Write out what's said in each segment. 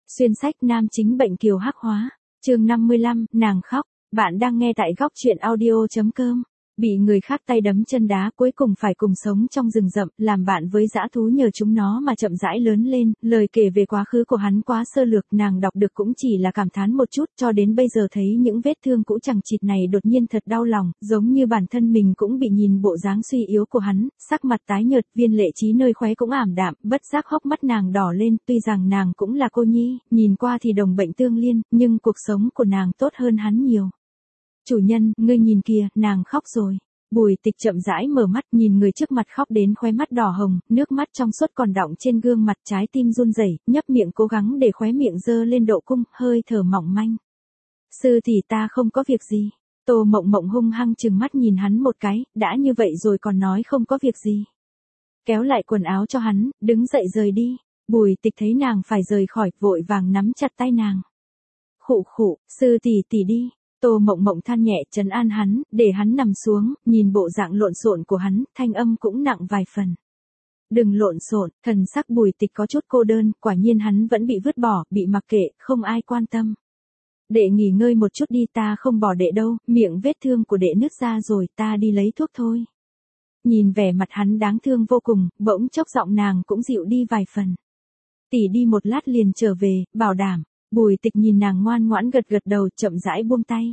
Xuyên sách nam chính bệnh kiều hắc hóa. Chương 55, nàng khóc. Bạn đang nghe tại góc truyện audio.com. Bị người khác tay đấm chân đá, cuối cùng phải cùng sống trong rừng rậm, làm bạn với dã thú nhờ chúng nó mà chậm rãi lớn lên. Lời kể về quá khứ của hắn quá sơ lược, nàng đọc được cũng chỉ là cảm thán một chút, cho đến bây giờ thấy những vết thương cũ chằng chịt này đột nhiên thật đau lòng, giống như bản thân mình cũng bị nhìn bộ dáng suy yếu của hắn, sắc mặt tái nhợt, viên lệ trí nơi khóe cũng ảm đạm, bất giác hốc mắt nàng đỏ lên, tuy rằng nàng cũng là cô nhi, nhìn qua thì đồng bệnh tương liên, nhưng cuộc sống của nàng tốt hơn hắn nhiều. Chủ nhân, ngươi nhìn kìa, nàng khóc rồi. Bùi Tịch chậm rãi mở mắt, nhìn người trước mặt khóc đến khóe mắt đỏ hồng, nước mắt trong suốt còn đọng trên gương mặt, trái tim run rẩy, nhấp miệng cố gắng để khóe miệng dơ lên độ cung, hơi thở mỏng manh. Sư tỷ, ta không có việc gì. Tô Mộng Mộng hung hăng trừng mắt nhìn hắn một cái, đã như vậy rồi còn nói không có việc gì. Kéo lại quần áo cho hắn, đứng dậy rời đi. Bùi Tịch thấy nàng phải rời khỏi, vội vàng nắm chặt tay nàng. Khụ khụ, sư tỷ tỷ đi. Tô Mộng Mộng than nhẹ trấn an hắn, để hắn nằm xuống, nhìn bộ dạng lộn xộn của hắn, thanh âm cũng nặng vài phần. Đừng lộn xộn, thần sắc Bùi Tịch có chút cô đơn, quả nhiên hắn vẫn bị vứt bỏ, bị mặc kệ, không ai quan tâm. Đệ nghỉ ngơi một chút đi, ta không bỏ đệ đâu, miệng vết thương của đệ nứt ra rồi, ta đi lấy thuốc thôi. Nhìn vẻ mặt hắn đáng thương vô cùng, bỗng chốc giọng nàng cũng dịu đi vài phần. Tỷ đi một lát liền trở về, bảo đảm. Bùi Tịch nhìn nàng ngoan ngoãn gật gật đầu, chậm rãi buông tay.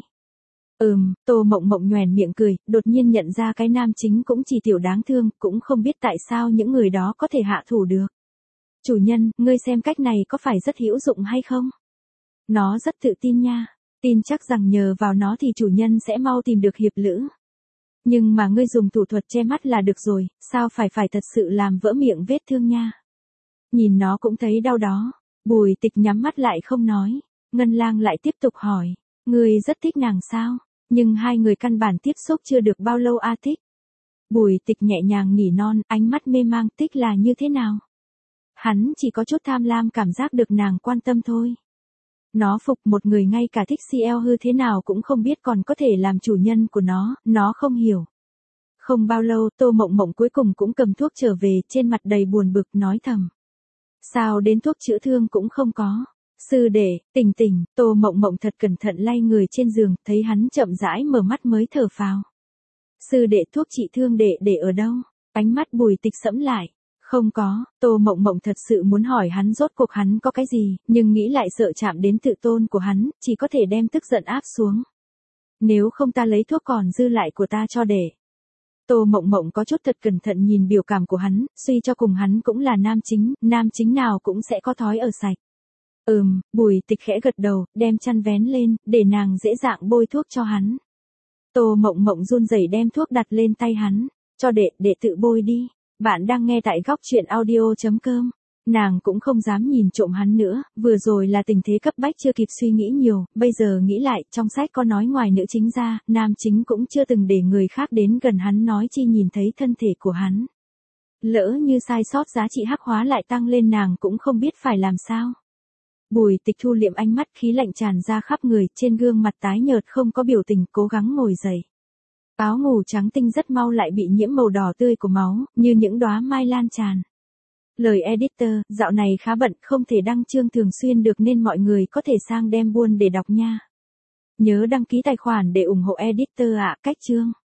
Tô Mộng Mộng nhoẻn miệng cười, đột nhiên nhận ra cái nam chính cũng chỉ tiểu đáng thương, cũng không biết tại sao những người đó có thể hạ thủ được. Chủ nhân, ngươi xem cách này có phải rất hữu dụng hay không? Nó rất tự tin nha, tin chắc rằng nhờ vào nó thì chủ nhân sẽ mau tìm được hiệp lữ. Nhưng mà ngươi dùng thủ thuật che mắt là được rồi, sao phải thật sự làm vỡ miệng vết thương nha. Nhìn nó cũng thấy đau đó. Bùi Tịch nhắm mắt lại không nói. Ngân Lang lại tiếp tục hỏi, ngươi rất thích nàng sao? Nhưng hai người căn bản tiếp xúc chưa được bao lâu a. Thích. Bùi Tịch nhẹ nhàng nỉ non, ánh mắt mê mang. Thích là như thế nào? Hắn chỉ có chút tham lam cảm giác được nàng quan tâm thôi. Nó phục một người ngay cả thích CL hư thế nào cũng không biết còn có thể làm chủ nhân của nó không hiểu. Không bao lâu Tô Mộng Mộng cuối cùng cũng cầm thuốc trở về, trên mặt đầy buồn bực nói thầm. Sao đến thuốc chữa thương cũng không có. Sư đệ, tỉnh. Tô Mộng Mộng thật cẩn thận lay người trên giường, thấy hắn chậm rãi mở mắt mới thở phào. Sư đệ, thuốc trị thương đệ để ở đâu? Ánh mắt Bùi Tịch sẫm lại. Không có. Tô Mộng Mộng thật sự muốn hỏi hắn rốt cuộc hắn có cái gì, nhưng nghĩ lại sợ chạm đến tự tôn của hắn, chỉ có thể đem tức giận áp xuống. Nếu không ta lấy thuốc còn dư lại của ta cho đệ. Tô Mộng Mộng có chút thật cẩn thận nhìn biểu cảm của hắn, suy cho cùng hắn cũng là nam chính nào cũng sẽ có thói ở sạch. Bùi Tịch khẽ gật đầu, đem chăn vén lên, để nàng dễ dàng bôi thuốc cho hắn. Tô Mộng Mộng run rẩy đem thuốc đặt lên tay hắn, cho đệ tự bôi đi. Bạn đang nghe tại góc truyện audio.com. Nàng cũng không dám nhìn trộm hắn nữa, vừa rồi là tình thế cấp bách chưa kịp suy nghĩ nhiều, bây giờ nghĩ lại, trong sách có nói ngoài nữ chính ra, nam chính cũng chưa từng để người khác đến gần hắn nói chi nhìn thấy thân thể của hắn. Lỡ như sai sót giá trị hắc hóa lại tăng lên nàng cũng không biết phải làm sao. Bùi Tịch thu liệm ánh mắt, khí lạnh tràn ra khắp người, trên gương mặt tái nhợt không có biểu tình, cố gắng ngồi dậy. Áo ngủ trắng tinh rất mau lại bị nhiễm màu đỏ tươi của máu, như những đóa mai lan tràn. Lời editor, dạo này khá bận, không thể đăng chương thường xuyên được nên mọi người có thể sang đem buôn để đọc nha. Nhớ đăng ký tài khoản để ủng hộ editor ạ. Cách chương.